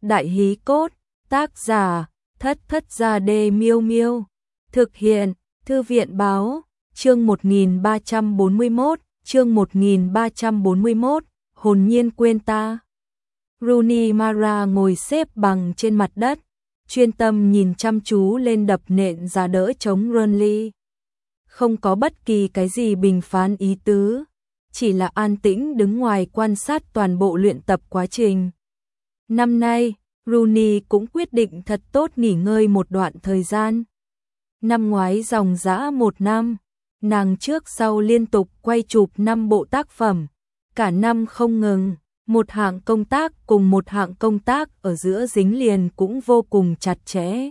Đại hí cốt, tác giả, Thất Thất Gia Đê Miêu Miêu. Thực hiện, Thư viện báo, chương 1341, hồn nhiên quên ta. Rooney Mara ngồi xếp bằng trên mặt đất, chuyên tâm nhìn chăm chú lên đập nện giá đỡ chống Burnley. Không có bất kỳ cái gì bình phán ý tứ, chỉ là an tĩnh đứng ngoài quan sát toàn bộ luyện tập quá trình. Năm nay, Rooney cũng quyết định thật tốt nghỉ ngơi một đoạn thời gian. Năm ngoái dòng dã 1 năm, nàng trước sau liên tục quay chụp 5 bộ tác phẩm, cả năm không ngừng, một hạng công tác cùng một hạng công tác ở giữa dính liền cũng vô cùng chặt chẽ.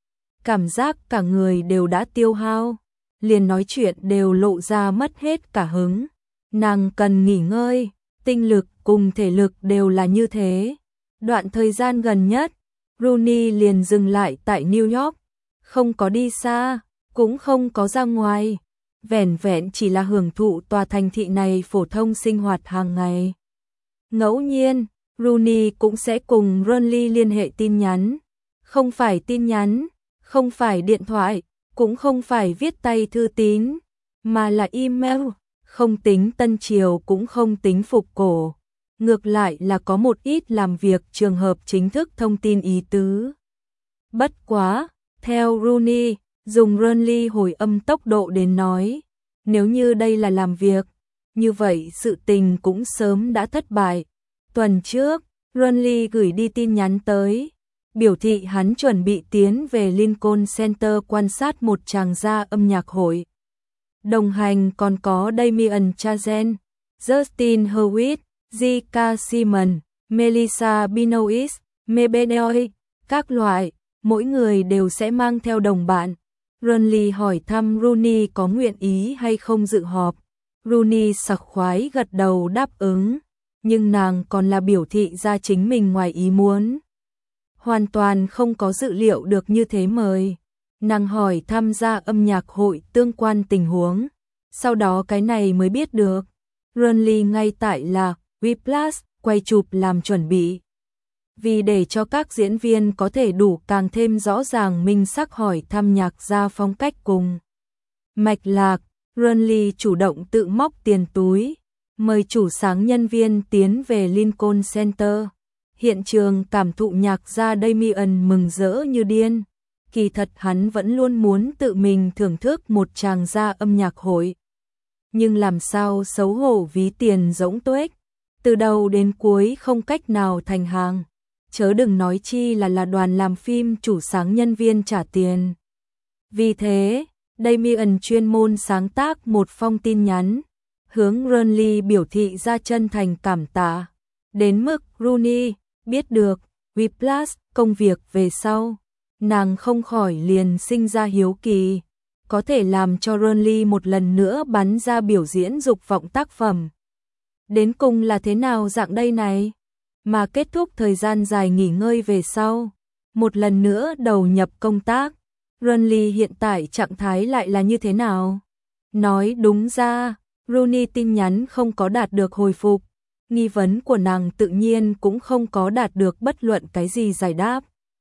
Cảm giác cả người đều đã tiêu hao, liền nói chuyện đều lộ ra mất hết cả hứng. Nàng cần nghỉ ngơi, tinh lực cùng thể lực đều là như thế. Đoạn thời gian gần nhất, Rooney liền dừng lại tại New York, không có đi xa, cũng không có ra ngoài, vẻn vẹn chỉ là hưởng thụ tòa thành thị này phổ thông sinh hoạt hàng ngày. Ngẫu nhiên, Rooney cũng sẽ cùng Burnley liên hệ tin nhắn, không phải tin nhắn, không phải điện thoại, cũng không phải viết tay thư tín, mà là email, không tính tân triều cũng không tính phục cổ. Ngược lại là có một ít làm việc trường hợp chính thức thông tin ý tứ. Bất quá, theo Rooney, dùng Burnley hồi âm tốc độ đến nói, nếu như đây là làm việc, như vậy sự tình cũng sớm đã thất bại. Tuần trước, Burnley gửi đi tin nhắn tới, biểu thị hắn chuẩn bị tiến về Lincoln Center quan sát một tràng gia âm nhạc hội. Đồng hành còn có Damien Chazelle, Justin Hurwitz, J.K. Simmons, Melissa Benoist, Mebenoy, các loại, mỗi người đều sẽ mang theo đồng bạn. Burnley hỏi thăm Rooney có nguyện ý hay không dự họp. Rooney sảng khoái gật đầu đáp ứng, nhưng nàng còn là biểu thị ra chính mình ngoài ý muốn. Hoàn toàn không có dự liệu được như thế mời. Nàng hỏi tham gia âm nhạc hội tương quan tình huống, sau đó cái này mới biết được. Burnley ngay tại là Whiplash quay chụp làm chuẩn bị. Vì để cho các diễn viên có thể đủ càng thêm rõ ràng minh sắc hỏi thăm nhạc gia phong cách cùng mạch lạc, Burnley chủ động tự móc tiền túi, mời chủ sáng nhân viên tiến về Lincoln Center. Hiện trường cảm thụ nhạc gia Damien mừng rỡ như điên. Kỳ thật hắn vẫn luôn muốn tự mình thưởng thức một tràng gia âm nhạc hội. Nhưng làm sao xấu hổ ví tiền rỗng tuếch, từ đầu đến cuối không cách nào thành hàng. Chớ đừng nói chi là đoàn làm phim chủ sáng nhân viên trả tiền. Vì thế, Damien chuyên môn sáng tác một phong tin nhắn, hướng Burnley biểu thị ra chân thành cảm tạ. Đến mức Rooney biết được Whiplash công việc về sau, nàng không khỏi liền sinh ra hiếu kỳ, có thể làm cho Burnley một lần nữa bắn ra biểu diễn dục vọng tác phẩm. Đến cùng là thế nào dạng đây này? Mà kết thúc thời gian dài nghỉ ngơi về sau, một lần nữa đầu nhập công tác, Burnley hiện tại trạng thái lại là như thế nào? Nói đúng ra, Rooney tin nhắn không có đạt được hồi phục, nghi vấn của nàng tự nhiên cũng không có đạt được bất luận cái gì giải đáp.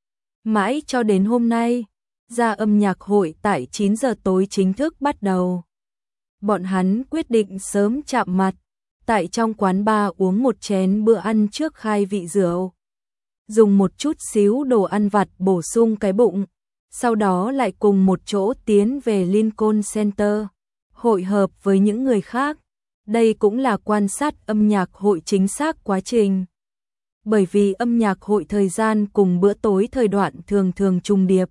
Mãi cho đến hôm nay, gia âm nhạc hội tại 9 giờ tối chính thức bắt đầu. Bọn hắn quyết định sớm chạm mặt, tại trong quán bar uống một chén bữa ăn trước khai vị rượu. Dùng một chút xíu đồ ăn vặt bổ sung cái bụng, sau đó lại cùng một chỗ tiến về Lincoln Center, hội hợp với những người khác. Đây cũng là quan sát âm nhạc hội chính xác quá trình. Bởi vì âm nhạc hội thời gian cùng bữa tối thời đoạn thường thường trùng điệp.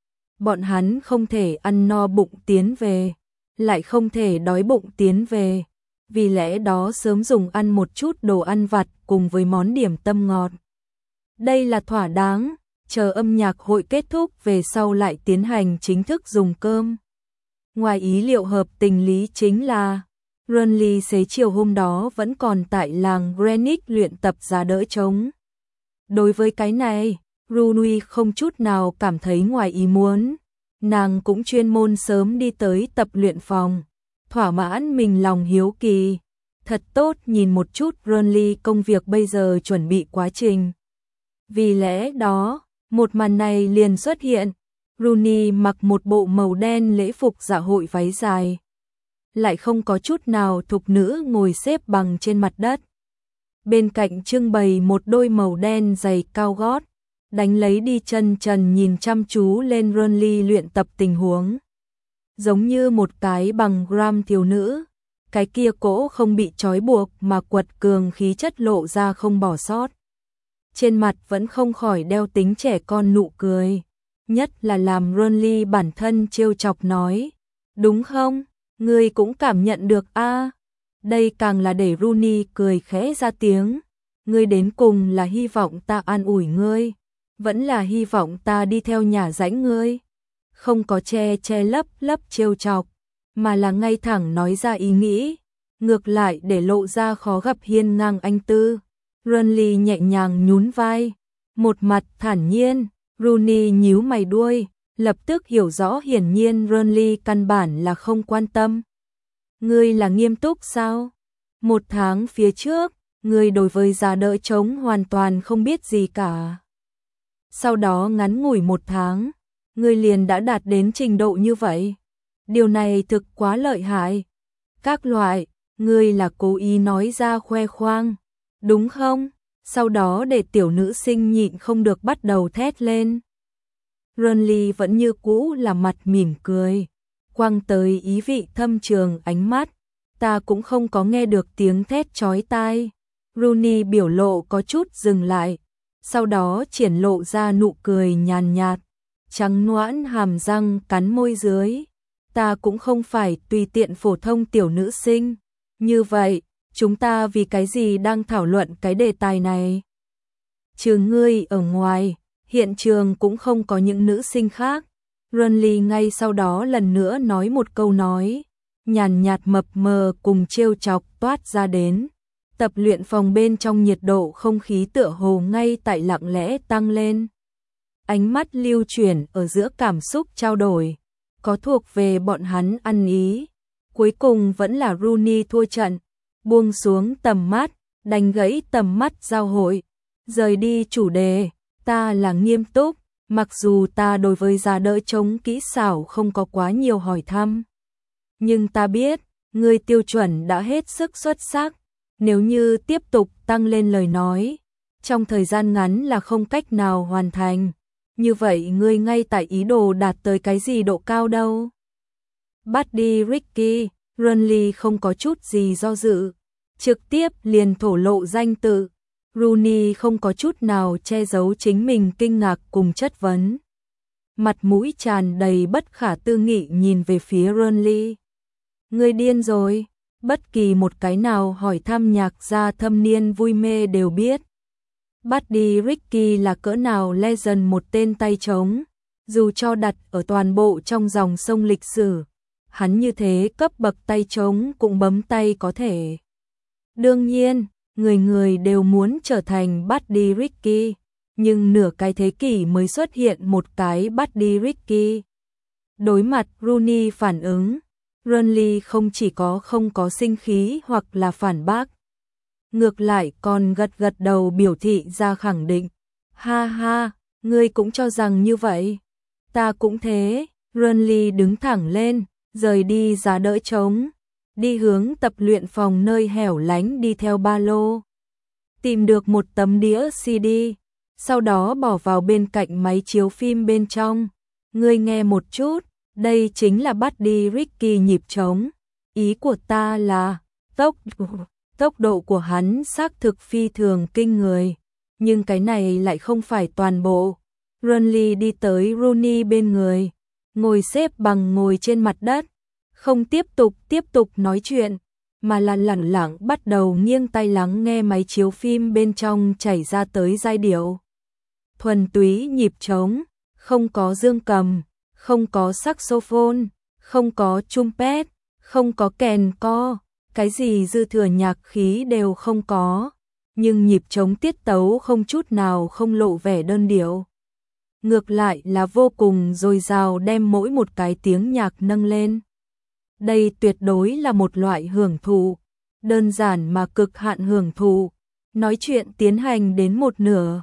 Bọn hắn không thể ăn no bụng tiến về, lại không thể đói bụng tiến về. Vì lẽ đó sớm dùng ăn một chút đồ ăn vặt cùng với món điểm tâm ngọt. Đây là thỏa đáng, chờ âm nhạc hội kết thúc về sau lại tiến hành chính thức dùng cơm. Ngoài ý liệu hợp tình lý chính là Burnley xế chiều hôm đó vẫn còn tại làng Greenwich luyện tập giá đỡ trống. Đối với cái này, Rooney không chút nào cảm thấy ngoài ý muốn. Nàng cũng chuyên môn sớm đi tới tập luyện phòng, thỏa mãn mình lòng hiếu kỳ. Thật tốt nhìn một chút Burnley công việc bây giờ chuẩn bị quá trình. Vì lẽ đó, một màn này liền xuất hiện. Rooney mặc một bộ màu đen lễ phục dạ hội váy dài, lại không có chút nào thục nữ ngồi xếp bằng trên mặt đất. Bên cạnh trưng bày một đôi màu đen giày cao gót, đánh lấy đi chân trần nhìn chăm chú lên Rooney luyện tập tình huống. Giống như một cái bằng gram thiếu nữ, cái kia cỗ không bị trói buộc mà quật cường khí chất lộ ra không bỏ sót. Trên mặt vẫn không khỏi đeo tính trẻ con nụ cười, nhất là làm Rooney bản thân trêu chọc nói, đúng không, ngươi cũng cảm nhận được a. Đây càng là để Rooney cười khẽ ra tiếng, ngươi đến cùng là hy vọng ta an ủi ngươi, vẫn là hy vọng ta đi theo nhà rãnh ngươi. Không có che lấp trêu chọc, mà là ngay thẳng nói ra ý nghĩ, ngược lại để lộ ra khó gặp hiên ngang anh tư. Rooney nhẹ nhàng nhún vai, một mặt thản nhiên. Rooney nhíu mày đuôi, lập tức hiểu rõ hiển nhiên Rooney căn bản là không quan tâm. Ngươi là nghiêm túc sao? 1 tháng phía trước, ngươi đối với giá đỡ trống hoàn toàn không biết gì cả. Sau đó ngắn ngủi 1 tháng, ngươi liền đã đạt đến trình độ như vậy. Điều này thực quá lợi hại. Các loại, ngươi là cố ý nói ra khoe khoang, đúng không? Sau đó để tiểu nữ sinh nhịn không được bắt đầu thét lên. Rooney vẫn như cũ là mặt mỉm cười, quăng tới ý vị thâm trường ánh mắt, ta cũng không có nghe được tiếng thét chói tai. Rooney biểu lộ có chút dừng lại, sau đó triển lộ ra nụ cười nhàn nhạt, trắng nõn hàm răng cắn môi dưới. Ta cũng không phải tùy tiện phổ thông tiểu nữ sinh. Như vậy, chúng ta vì cái gì đang thảo luận cái đề tài này? Trừ ngươi ở ngoài, hiện trường cũng không có những nữ sinh khác. Rooney ngay sau đó lần nữa nói một câu nói, nhàn nhạt mập mờ cùng trêu chọc toát ra đến. Tập luyện phòng bên trong nhiệt độ không khí tựa hồ ngay tại lặng lẽ tăng lên. Ánh mắt lưu chuyển ở giữa cảm xúc trao đổi, có thuộc về bọn hắn ăn ý. Cuối cùng vẫn là Rooney thua trận, buông xuống tầm mắt, đánh gãy tầm mắt giao hội, rời đi chủ đề, ta là nghiêm túc, mặc dù ta đối với giá đỡ trống kỹ xảo không có quá nhiều hỏi thăm. Nhưng ta biết, ngươi tiêu chuẩn đã hết sức xuất sắc, nếu như tiếp tục tăng lên lời nói, trong thời gian ngắn là không cách nào hoàn thành. Như vậy ngươi ngay tại ý đồ đạt tới cái gì độ cao đâu? Buddy Ricky, Rooney không có chút gì do dự, trực tiếp liền thổ lộ danh tự. Rooney không có chút nào che giấu chính mình kinh ngạc cùng chất vấn. Mặt mũi tràn đầy bất khả tư nghị nhìn về phía Rooney. Ngươi điên rồi, bất kỳ một cái nào hỏi thăm nhạc gia thâm niên vui mê đều biết. Buddy Ricky là cỡ nào legend một tên tay trống, dù cho đặt ở toàn bộ trong dòng sông lịch sử, hắn như thế cấp bậc tay trống cũng bấm tay có thể. Đương nhiên, người người đều muốn trở thành Buddy Ricky, nhưng nửa cái thế kỷ mới xuất hiện một cái Buddy Ricky. Đối mặt Rooney phản ứng, Rooney không chỉ không có sinh khí hoặc là phản bác, ngược lại còn gật gật đầu biểu thị ra khẳng định. Ha ha, ngươi cũng cho rằng như vậy. Ta cũng thế. Rooney đứng thẳng lên, rời đi giá đỡ trống, đi hướng tập luyện phòng nơi hẻo lánh đi theo ba lô. Tìm được một tấm đĩa CD, sau đó bỏ vào bên cạnh máy chiếu phim bên trong. Ngươi nghe một chút, đây chính là Buddy Ricky nhịp trống. Ý của ta là, tốc độ của hắn xác thực phi thường kinh người, nhưng cái này lại không phải toàn bộ. Rooney đi tới Rooney bên người, ngồi xếp bằng ngồi trên mặt đất, không tiếp tục nói chuyện, mà là lẳng lặng bắt đầu nghiêng tai lắng nghe máy chiếu phim bên trong chảy ra tới giai điệu. Thuần túy nhịp trống, không có dương cầm, không có saxophone, không có trumpet, không có kèn co, cái gì dư thừa nhạc khí đều không có, nhưng nhịp trống tiết tấu không chút nào không lộ vẻ đơn điệu. Ngược lại là vô cùng dồi dào đem mỗi một cái tiếng nhạc nâng lên. Đây tuyệt đối là một loại hưởng thụ, đơn giản mà cực hạn hưởng thụ. Nói chuyện tiến hành đến một nửa,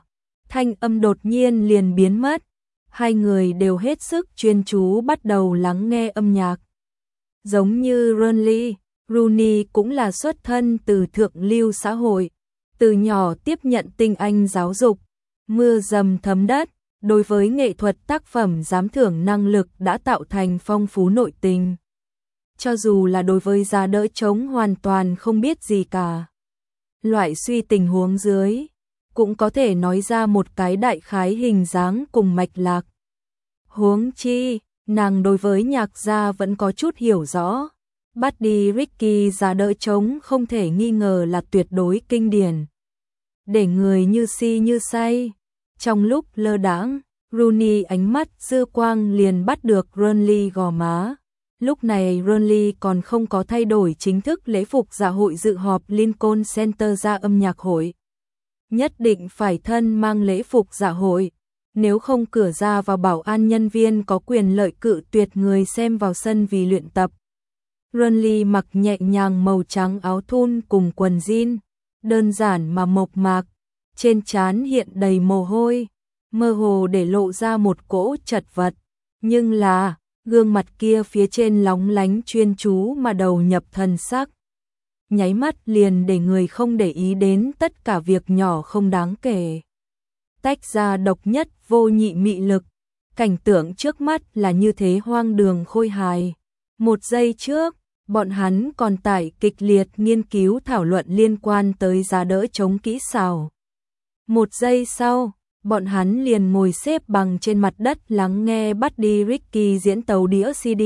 thanh âm đột nhiên liền biến mất. Hai người đều hết sức chuyên chú bắt đầu lắng nghe âm nhạc. Giống như Ronly, Rooney cũng là xuất thân từ thượng lưu xã hội, từ nhỏ tiếp nhận tinh anh giáo dục, mưa dầm thấm đất, đối với nghệ thuật tác phẩm giám thưởng năng lực đã tạo thành phong phú nội tình. Cho dù là đối với giá đỡ trống hoàn toàn không biết gì cả. Loại suy tình huống dưới, cũng có thể nói ra một cái đại khái hình dáng cùng mạch lạc. Huống chi, nàng đối với nhạc gia vẫn có chút hiểu rõ. Buddy Ricky giá đỡ trống không thể nghi ngờ là tuyệt đối kinh điển. Để người như si như say. Trong lúc lơ đãng, Rooney ánh mắt dư quang liền bắt được Ronly gò má. Lúc này Ronly còn không có thay đổi chính thức lễ phục dạ hội dự họp Lincoln Center ra âm nhạc hội. Nhất định phải thân mang lễ phục dạ hội, nếu không cửa ra vào bảo an nhân viên có quyền lợi cự tuyệt người xem vào sân vì luyện tập. Ronly mặc nhẹ nhàng màu trắng áo thun cùng quần jean, đơn giản mà mộc mạc, trên trán hiện đầy mồ hôi, mơ hồ để lộ ra một cỗ chật vật, nhưng là gương mặt kia phía trên lóng lánh chuyên chú mà đầu nhập thần sắc. Nháy mắt liền để người không để ý đến tất cả việc nhỏ không đáng kể. Tách ra độc nhất vô nhị mị lực, cảnh tượng trước mắt là như thế hoang đường khôi hài. Một giây trước, bọn hắn còn tại kịch liệt nghiên cứu thảo luận liên quan tới giá đỡ trống kỹ xảo. Một giây sau, bọn hắn liền ngồi xếp bằng trên mặt đất lắng nghe Buddy Ricky diễn tấu đĩa CD.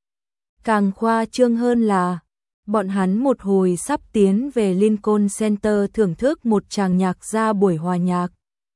Càng khoa trương hơn là, bọn hắn một hồi sắp tiến về Lincoln Center thưởng thức một tràng nhạc ra buổi hòa nhạc.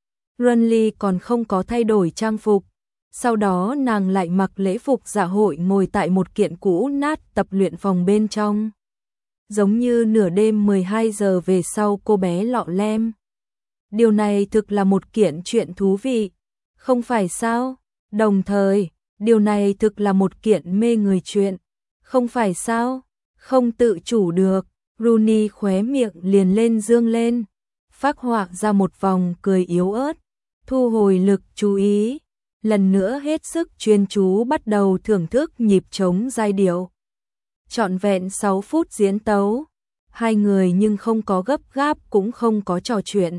Ronly còn không có thay đổi trang phục, sau đó nàng lại mặc lễ phục dạ hội ngồi tại một kiện cũ nát tập luyện phòng bên trong. Giống như nửa đêm 12 giờ về sau cô bé lọ lem. Điều này thực là một kiện chuyện thú vị, không phải sao? Đồng thời, điều này thực là một kiện mê người chuyện, không phải sao? Không tự chủ được, Rooney khóe miệng liền lên dương lên, phác họa ra một vòng cười yếu ớt, thu hồi lực chú ý, lần nữa hết sức chuyên chú bắt đầu thưởng thức nhịp trống giai điệu. Trọn vẹn 6 phút diễn tấu, hai người nhưng không có gấp gáp cũng không có trò chuyện.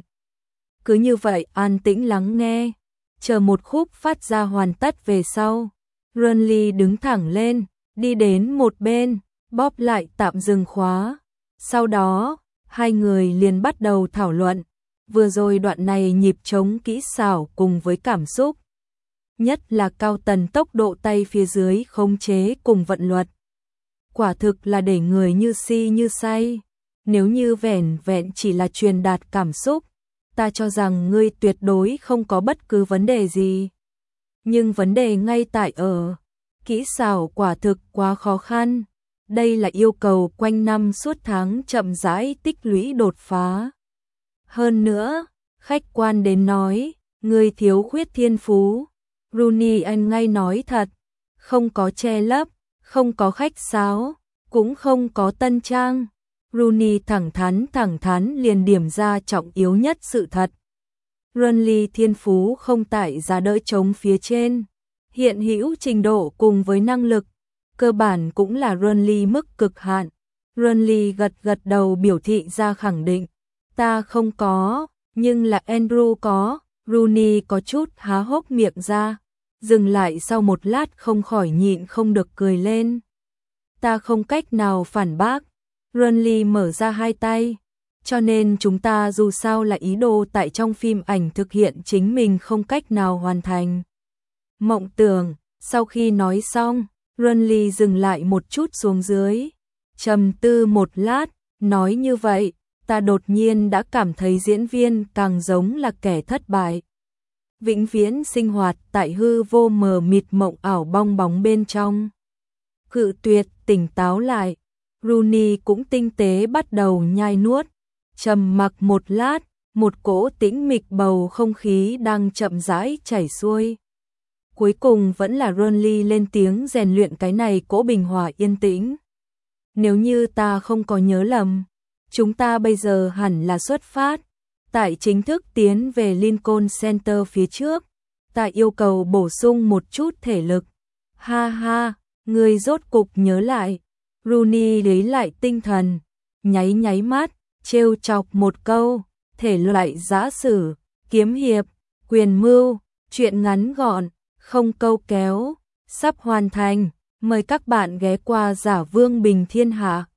Cứ như vậy an tĩnh lắng nghe, chờ một khúc phát ra hoàn tất về sau. Ronly đứng thẳng lên, đi đến một bên, bóp lại tạm dừng khóa. Sau đó, hai người liền bắt đầu thảo luận. Vừa rồi đoạn này nhịp trống kỹ xảo cùng với cảm xúc. Nhất là cao tần tốc độ tay phía dưới khống chế cùng vận luật. Quả thực là để người như si như say. Nếu như vẻn vẹn chỉ là truyền đạt cảm xúc, ta cho rằng ngươi tuyệt đối không có bất cứ vấn đề gì. Nhưng vấn đề ngay tại ở, kỹ xảo quả thực quá khó khăn. Đây là yêu cầu quanh năm suốt tháng chậm rãi tích lũy đột phá. Hơn nữa, khách quan đến nói, ngươi thiếu khuyết thiên phú. Rooney anh ngay nói thật, không có che lấp, không có khách sáo, cũng không có tân trang. Rooney thẳng thắn liền điểm ra trọng yếu nhất sự thật. Ronly thiên phú không tại giá đỡ trống phía trên, hiện hữu trình độ cùng với năng lực, cơ bản cũng là Ronly mức cực hạn. Ronly gật đầu biểu thị ra khẳng định, ta không có, nhưng là Andrew có. Rooney có chút há hốc miệng ra, dừng lại sau một lát không khỏi nhịn không được cười lên. Ta không cách nào phản bác. Ronly mở ra hai tay, cho nên chúng ta dù sao là ý đồ tại trong phim ảnh thực hiện chính mình không cách nào hoàn thành mộng tưởng. Sau khi nói xong, Ronly dừng lại một chút xuống dưới, trầm tư một lát, nói như vậy, ta đột nhiên đã cảm thấy diễn viên càng giống là kẻ thất bại. Vĩnh viễn sinh hoạt tại hư vô mờ mịt mộng ảo bong bóng bên trong. Cự tuyệt tỉnh táo lại, Rooney cũng tinh tế bắt đầu nhai nuốt, trầm mặc một lát, một cỗ tĩnh mịch bầu không khí đang chậm rãi chảy xuôi. Cuối cùng vẫn là Ronly lên tiếng rèn luyện cái này cỗ bình hòa yên tĩnh. Nếu như ta không có nhớ lầm, chúng ta bây giờ hẳn là xuất phát Tại chính thức tiến về Lincoln Center phía trước, ta yêu cầu bổ sung một chút thể lực. Ha ha, người rốt cục nhớ lại. Rooney lấy lại tinh thần, nháy nháy mắt, trêu chọc một câu, thể loại giã sử, kiếm hiệp, quyền mưu, chuyện ngắn gọn, không câu kéo, sắp hoàn thành. Mời các bạn ghé qua Giả Vương Bình Thiên Hạ.